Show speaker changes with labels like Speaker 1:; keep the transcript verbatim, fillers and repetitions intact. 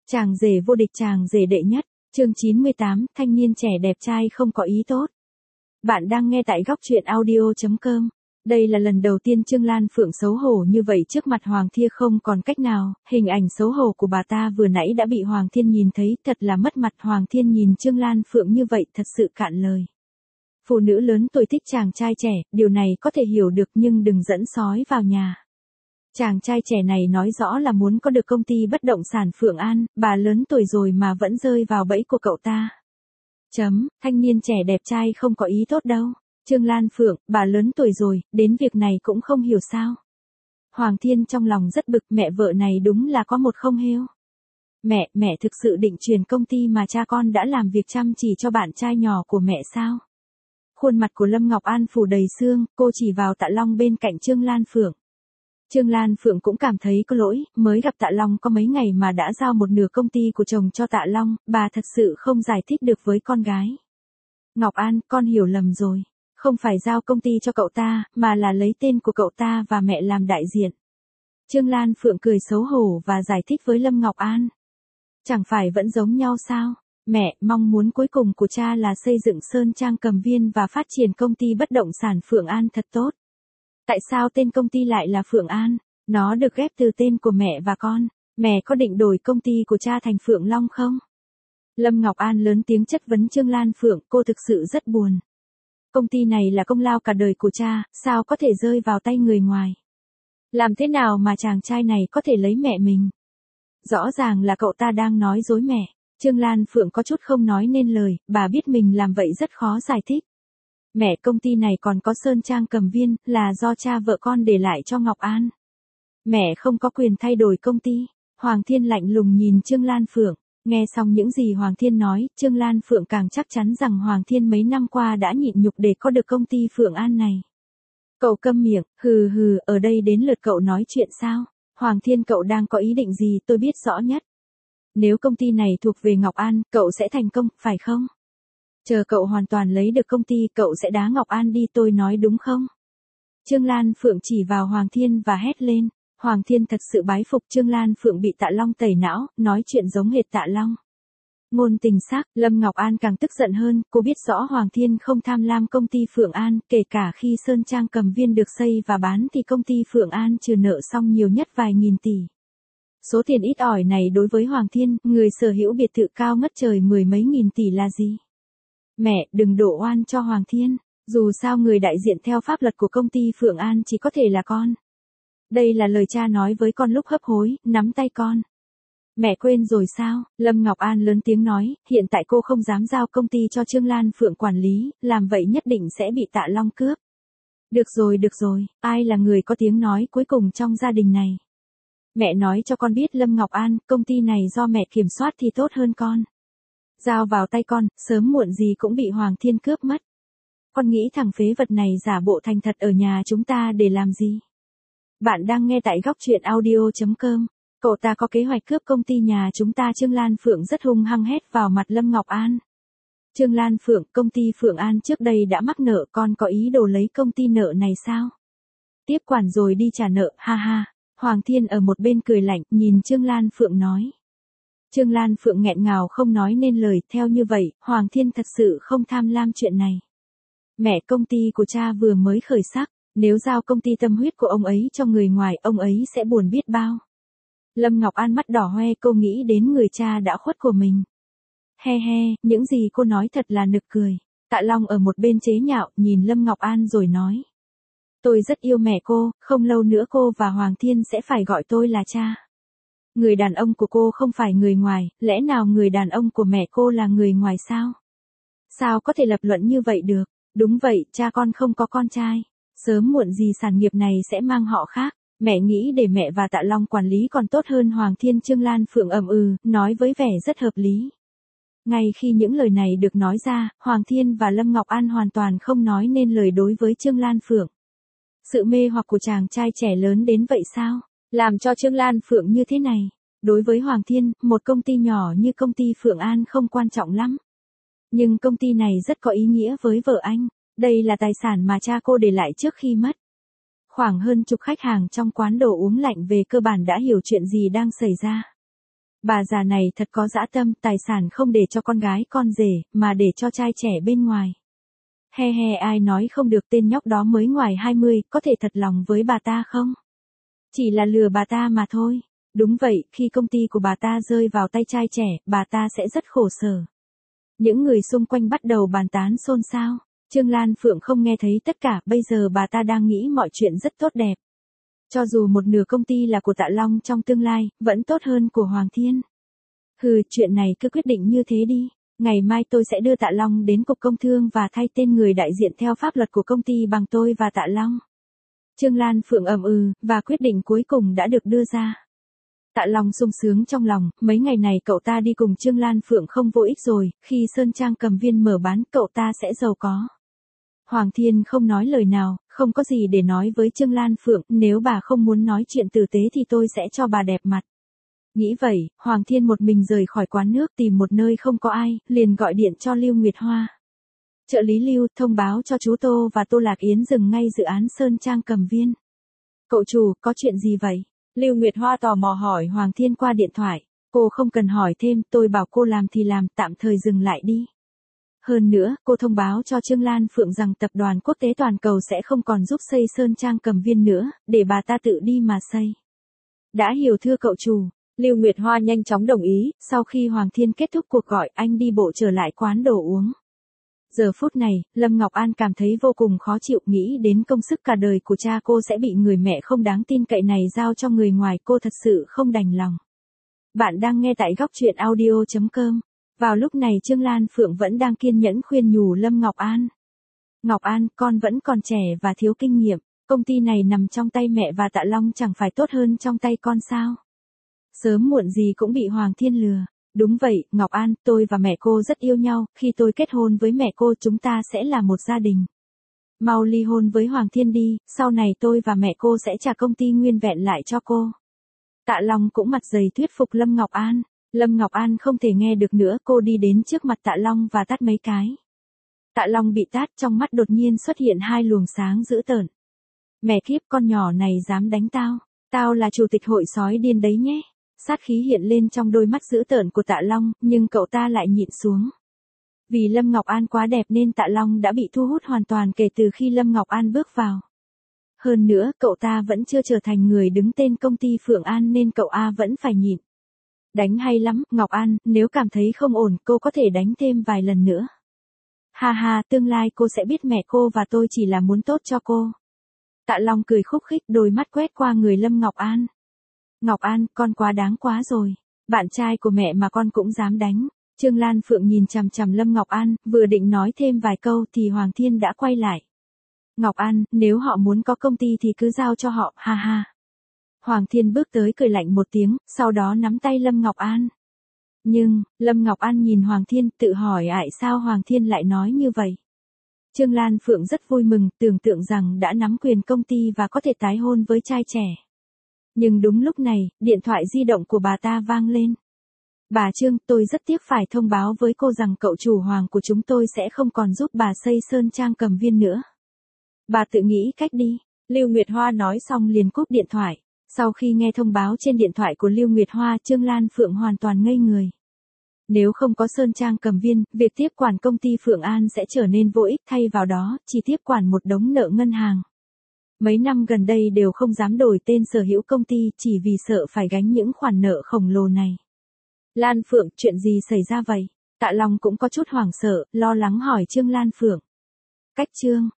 Speaker 1: Chàng rể vô địch, chàng rể đệ nhất, chương chín mươi tám, thanh niên trẻ đẹp trai không có ý tốt. Bạn đang nghe tại góc truyện audio chấm com. Đây là lần đầu tiên Trương Lan Phượng xấu hổ như vậy trước mặt Hoàng Thia, không còn cách nào, hình ảnh xấu hổ của bà ta vừa nãy đã bị Hoàng Thiên nhìn thấy, thật là mất mặt. Hoàng Thiên nhìn Trương Lan Phượng như vậy thật sự cạn lời. Phụ nữ lớn tuổi thích chàng trai trẻ, điều này có thể hiểu được, nhưng đừng dẫn sói vào nhà. Chàng trai trẻ này nói rõ là muốn có được công ty bất động sản Phượng An, bà lớn tuổi rồi mà vẫn rơi vào bẫy của cậu ta. Chấm, thanh niên trẻ đẹp trai không có ý tốt đâu. Trương Lan Phượng, bà lớn tuổi rồi, đến việc này cũng không hiểu sao. Hoàng Thiên trong lòng rất bực, mẹ vợ này đúng là có một không heo. Mẹ, mẹ thực sự định chuyển công ty mà cha con đã làm việc chăm chỉ cho bạn trai nhỏ của mẹ sao? Khuôn mặt của Lâm Ngọc An phủ đầy sương, cô chỉ vào Tạ Long bên cạnh Trương Lan Phượng. Trương Lan Phượng cũng cảm thấy có lỗi, mới gặp Tạ Long có mấy ngày mà đã giao một nửa công ty của chồng cho Tạ Long, bà thật sự không giải thích được với con gái. Ngọc An, con hiểu lầm rồi, không phải giao công ty cho cậu ta, mà là lấy tên của cậu ta và mẹ làm đại diện. Trương Lan Phượng cười xấu hổ và giải thích với Lâm Ngọc An. Chẳng phải vẫn giống nhau sao? Mẹ, mong muốn cuối cùng của cha là xây dựng Sơn Trang Cầm Viên và phát triển công ty bất động sản Phượng An thật tốt. Tại sao tên công ty lại là Phượng An? Nó được ghép từ tên của mẹ và con. Mẹ có định đổi công ty của cha thành Phượng Long không? Lâm Ngọc An lớn tiếng chất vấn Trương Lan Phượng, cô thực sự rất buồn. Công ty này là công lao cả đời của cha, sao có thể rơi vào tay người ngoài? Làm thế nào mà chàng trai này có thể lấy mẹ mình? Rõ ràng là cậu ta đang nói dối mẹ. Trương Lan Phượng có chút không nói nên lời, bà biết mình làm vậy rất khó giải thích. Mẹ, công ty này còn có Sơn Trang Cầm Viên, là do cha vợ con để lại cho Ngọc An. Mẹ không có quyền thay đổi công ty. Hoàng Thiên lạnh lùng nhìn Trương Lan Phượng. Nghe xong những gì Hoàng Thiên nói, Trương Lan Phượng càng chắc chắn rằng Hoàng Thiên mấy năm qua đã nhịn nhục để có được công ty Phượng An này. Cậu câm miệng, hừ hừ, ở đây đến lượt cậu nói chuyện sao? Hoàng Thiên, cậu đang có ý định gì, tôi biết rõ nhất. Nếu công ty này thuộc về Ngọc An, cậu sẽ thành công, phải không? Chờ cậu hoàn toàn lấy được công ty, cậu sẽ đá Ngọc An đi, tôi nói đúng không? Trương Lan Phượng chỉ vào Hoàng Thiên và hét lên. Hoàng Thiên thật sự bái phục Trương Lan Phượng bị Tạ Long tẩy não, nói chuyện giống hệt Tạ Long. Ngôn tình sắc, Lâm Ngọc An càng tức giận hơn, cô biết rõ Hoàng Thiên không tham lam công ty Phượng An, kể cả khi Sơn Trang Cầm Viên được xây và bán thì công ty Phượng An trừ nợ xong nhiều nhất vài nghìn tỷ. Số tiền ít ỏi này đối với Hoàng Thiên, người sở hữu biệt thự cao ngất trời mười mấy nghìn tỷ là gì? Mẹ, đừng đổ oan cho Hoàng Thiên, dù sao người đại diện theo pháp luật của công ty Phượng An chỉ có thể là con. Đây là lời cha nói với con lúc hấp hối, nắm tay con. Mẹ quên rồi sao? Lâm Ngọc An lớn tiếng nói, hiện tại cô không dám giao công ty cho Trương Lan Phượng quản lý, làm vậy nhất định sẽ bị Tạ Long cướp. Được rồi, được rồi, ai là người có tiếng nói cuối cùng trong gia đình này? Mẹ nói cho con biết Lâm Ngọc An, công ty này do mẹ kiểm soát thì tốt hơn con. Giao vào tay con, sớm muộn gì cũng bị Hoàng Thiên cướp mất. Con nghĩ thằng phế vật này giả bộ thành thật ở nhà chúng ta để làm gì? Bạn đang nghe tại góc truyện audio chấm com. Cậu ta có kế hoạch cướp công ty nhà chúng ta. Trương Lan Phượng rất hung hăng hét vào mặt Lâm Ngọc An. Trương Lan Phượng, công ty Phượng An trước đây đã mắc nợ, con có ý đồ lấy công ty nợ này sao? Tiếp quản rồi đi trả nợ, ha ha. Hoàng Thiên ở một bên cười lạnh, nhìn Trương Lan Phượng nói. Trương Lan Phượng nghẹn ngào không nói nên lời, theo như vậy, Hoàng Thiên thật sự không tham lam chuyện này. Mẹ, công ty của cha vừa mới khởi sắc, nếu giao công ty tâm huyết của ông ấy cho người ngoài, ông ấy sẽ buồn biết bao. Lâm Ngọc An mắt đỏ hoe, cô nghĩ đến người cha đã khuất của mình. He he, những gì cô nói thật là nực cười. Tạ Long ở một bên chế nhạo, nhìn Lâm Ngọc An rồi nói. Tôi rất yêu mẹ cô, không lâu nữa cô và Hoàng Thiên sẽ phải gọi tôi là cha. Người đàn ông của cô không phải người ngoài, lẽ nào người đàn ông của mẹ cô là người ngoài sao? Sao có thể lập luận như vậy được? Đúng vậy, cha con không có con trai. Sớm muộn gì sản nghiệp này sẽ mang họ khác. Mẹ nghĩ để mẹ và Tạ Long quản lý còn tốt hơn Hoàng Thiên. Trương Lan Phượng ầm ừ, nói với vẻ rất hợp lý. Ngay khi những lời này được nói ra, Hoàng Thiên và Lâm Ngọc An hoàn toàn không nói nên lời đối với Trương Lan Phượng. Sự mê hoặc của chàng trai trẻ lớn đến vậy sao? Làm cho Trương Lan Phượng như thế này. Đối với Hoàng Thiên, một công ty nhỏ như công ty Phượng An không quan trọng lắm. Nhưng công ty này rất có ý nghĩa với vợ anh. Đây là tài sản mà cha cô để lại trước khi mất. Khoảng hơn chục khách hàng trong quán đồ uống lạnh về cơ bản đã hiểu chuyện gì đang xảy ra. Bà già này thật có dã tâm, tài sản không để cho con gái con rể, mà để cho trai trẻ bên ngoài. He he, ai nói không được, tên nhóc đó mới ngoài hai mươi, có thể thật lòng với bà ta không? Chỉ là lừa bà ta mà thôi. Đúng vậy, khi công ty của bà ta rơi vào tay trai trẻ, bà ta sẽ rất khổ sở. Những người xung quanh bắt đầu bàn tán xôn xao. Trương Lan Phượng không nghe thấy tất cả, bây giờ bà ta đang nghĩ mọi chuyện rất tốt đẹp. Cho dù một nửa công ty là của Tạ Long trong tương lai, vẫn tốt hơn của Hoàng Thiên. Hừ, chuyện này cứ quyết định như thế đi. Ngày mai tôi sẽ đưa Tạ Long đến Cục Công Thương và thay tên người đại diện theo pháp luật của công ty bằng tôi và Tạ Long. Trương Lan Phượng ậm ừ, và quyết định cuối cùng đã được đưa ra. Tạ Long sung sướng trong lòng, mấy ngày này cậu ta đi cùng Trương Lan Phượng không vô ích rồi, khi Sơn Trang Cầm Viên mở bán cậu ta sẽ giàu có. Hoàng Thiên không nói lời nào, không có gì để nói với Trương Lan Phượng, nếu bà không muốn nói chuyện tử tế thì tôi sẽ cho bà đẹp mặt. Nghĩ vậy, Hoàng Thiên một mình rời khỏi quán nước tìm một nơi không có ai, liền gọi điện cho Lưu Nguyệt Hoa. Trợ lý Lưu, thông báo cho chú Tô và Tô Lạc Yến dừng ngay dự án Sơn Trang Cầm Viên. Cậu chủ, có chuyện gì vậy? Lưu Nguyệt Hoa tò mò hỏi Hoàng Thiên qua điện thoại. Cô không cần hỏi thêm, tôi bảo cô làm thì làm, tạm thời dừng lại đi. Hơn nữa, cô thông báo cho Trương Lan Phượng rằng tập đoàn quốc tế toàn cầu sẽ không còn giúp xây Sơn Trang Cầm Viên nữa, để bà ta tự đi mà xây. Đã hiểu thưa cậu chủ. Lưu Nguyệt Hoa nhanh chóng đồng ý, sau khi Hoàng Thiên kết thúc cuộc gọi, anh đi bộ trở lại quán đồ uống. Giờ phút này, Lâm Ngọc An cảm thấy vô cùng khó chịu, nghĩ đến công sức cả đời của cha cô sẽ bị người mẹ không đáng tin cậy này giao cho người ngoài, cô thật sự không đành lòng. Bạn đang nghe tại góc truyện audio chấm com. Vào lúc này Trương Lan Phượng vẫn đang kiên nhẫn khuyên nhủ Lâm Ngọc An. Ngọc An, con vẫn còn trẻ và thiếu kinh nghiệm, công ty này nằm trong tay mẹ và Tạ Long chẳng phải tốt hơn trong tay con sao? Sớm muộn gì cũng bị Hoàng Thiên lừa. Đúng vậy, Ngọc An, tôi và mẹ cô rất yêu nhau, khi tôi kết hôn với mẹ cô chúng ta sẽ là một gia đình. Mau ly hôn với Hoàng Thiên đi, sau này tôi và mẹ cô sẽ trả công ty nguyên vẹn lại cho cô. Tạ Long cũng mặt dày thuyết phục Lâm Ngọc An. Lâm Ngọc An không thể nghe được nữa, cô đi đến trước mặt Tạ Long và tát mấy cái. Tạ Long bị tát, trong mắt đột nhiên xuất hiện hai luồng sáng dữ tợn. Mẹ kiếp, con nhỏ này dám đánh tao, tao là chủ tịch hội sói điên đấy nhé. Sát khí hiện lên trong đôi mắt dữ tợn của Tạ Long, nhưng cậu ta lại nhịn xuống. Vì Lâm Ngọc An quá đẹp nên Tạ Long đã bị thu hút hoàn toàn kể từ khi Lâm Ngọc An bước vào. Hơn nữa, cậu ta vẫn chưa trở thành người đứng tên công ty Phượng An nên cậu A vẫn phải nhịn. Đánh hay lắm, Ngọc An, nếu cảm thấy không ổn, cô có thể đánh thêm vài lần nữa. Ha ha, tương lai cô sẽ biết mẹ cô và tôi chỉ là muốn tốt cho cô. Tạ Long cười khúc khích, đôi mắt quét qua người Lâm Ngọc An. Ngọc An, con quá đáng quá rồi. Bạn trai của mẹ mà con cũng dám đánh. Trương Lan Phượng nhìn chằm chằm Lâm Ngọc An, vừa định nói thêm vài câu thì Hoàng Thiên đã quay lại. Ngọc An, nếu họ muốn có công ty thì cứ giao cho họ, ha ha. Hoàng Thiên bước tới cười lạnh một tiếng, sau đó nắm tay Lâm Ngọc An. Nhưng, Lâm Ngọc An nhìn Hoàng Thiên, tự hỏi tại sao Hoàng Thiên lại nói như vậy. Trương Lan Phượng rất vui mừng, tưởng tượng rằng đã nắm quyền công ty và có thể tái hôn với trai trẻ. Nhưng đúng lúc này, điện thoại di động của bà ta vang lên. Bà Trương, tôi rất tiếc phải thông báo với cô rằng cậu chủ Hoàng của chúng tôi sẽ không còn giúp bà xây Sơn Trang Cầm Viên nữa. Bà tự nghĩ cách đi. Lưu Nguyệt Hoa nói xong liền cúp điện thoại. Sau khi nghe thông báo trên điện thoại của Lưu Nguyệt Hoa, Trương Lan Phượng hoàn toàn ngây người. Nếu không có Sơn Trang Cầm Viên, việc tiếp quản công ty Phượng An sẽ trở nên vô ích, thay vào đó, chỉ tiếp quản một đống nợ ngân hàng. Mấy năm gần đây đều không dám đổi tên sở hữu công ty chỉ vì sợ phải gánh những khoản nợ khổng lồ này. Lan Phượng, chuyện gì xảy ra vậy? Tạ Long cũng có chút hoảng sợ, lo lắng hỏi Trương Lan Phượng. Cách Trương,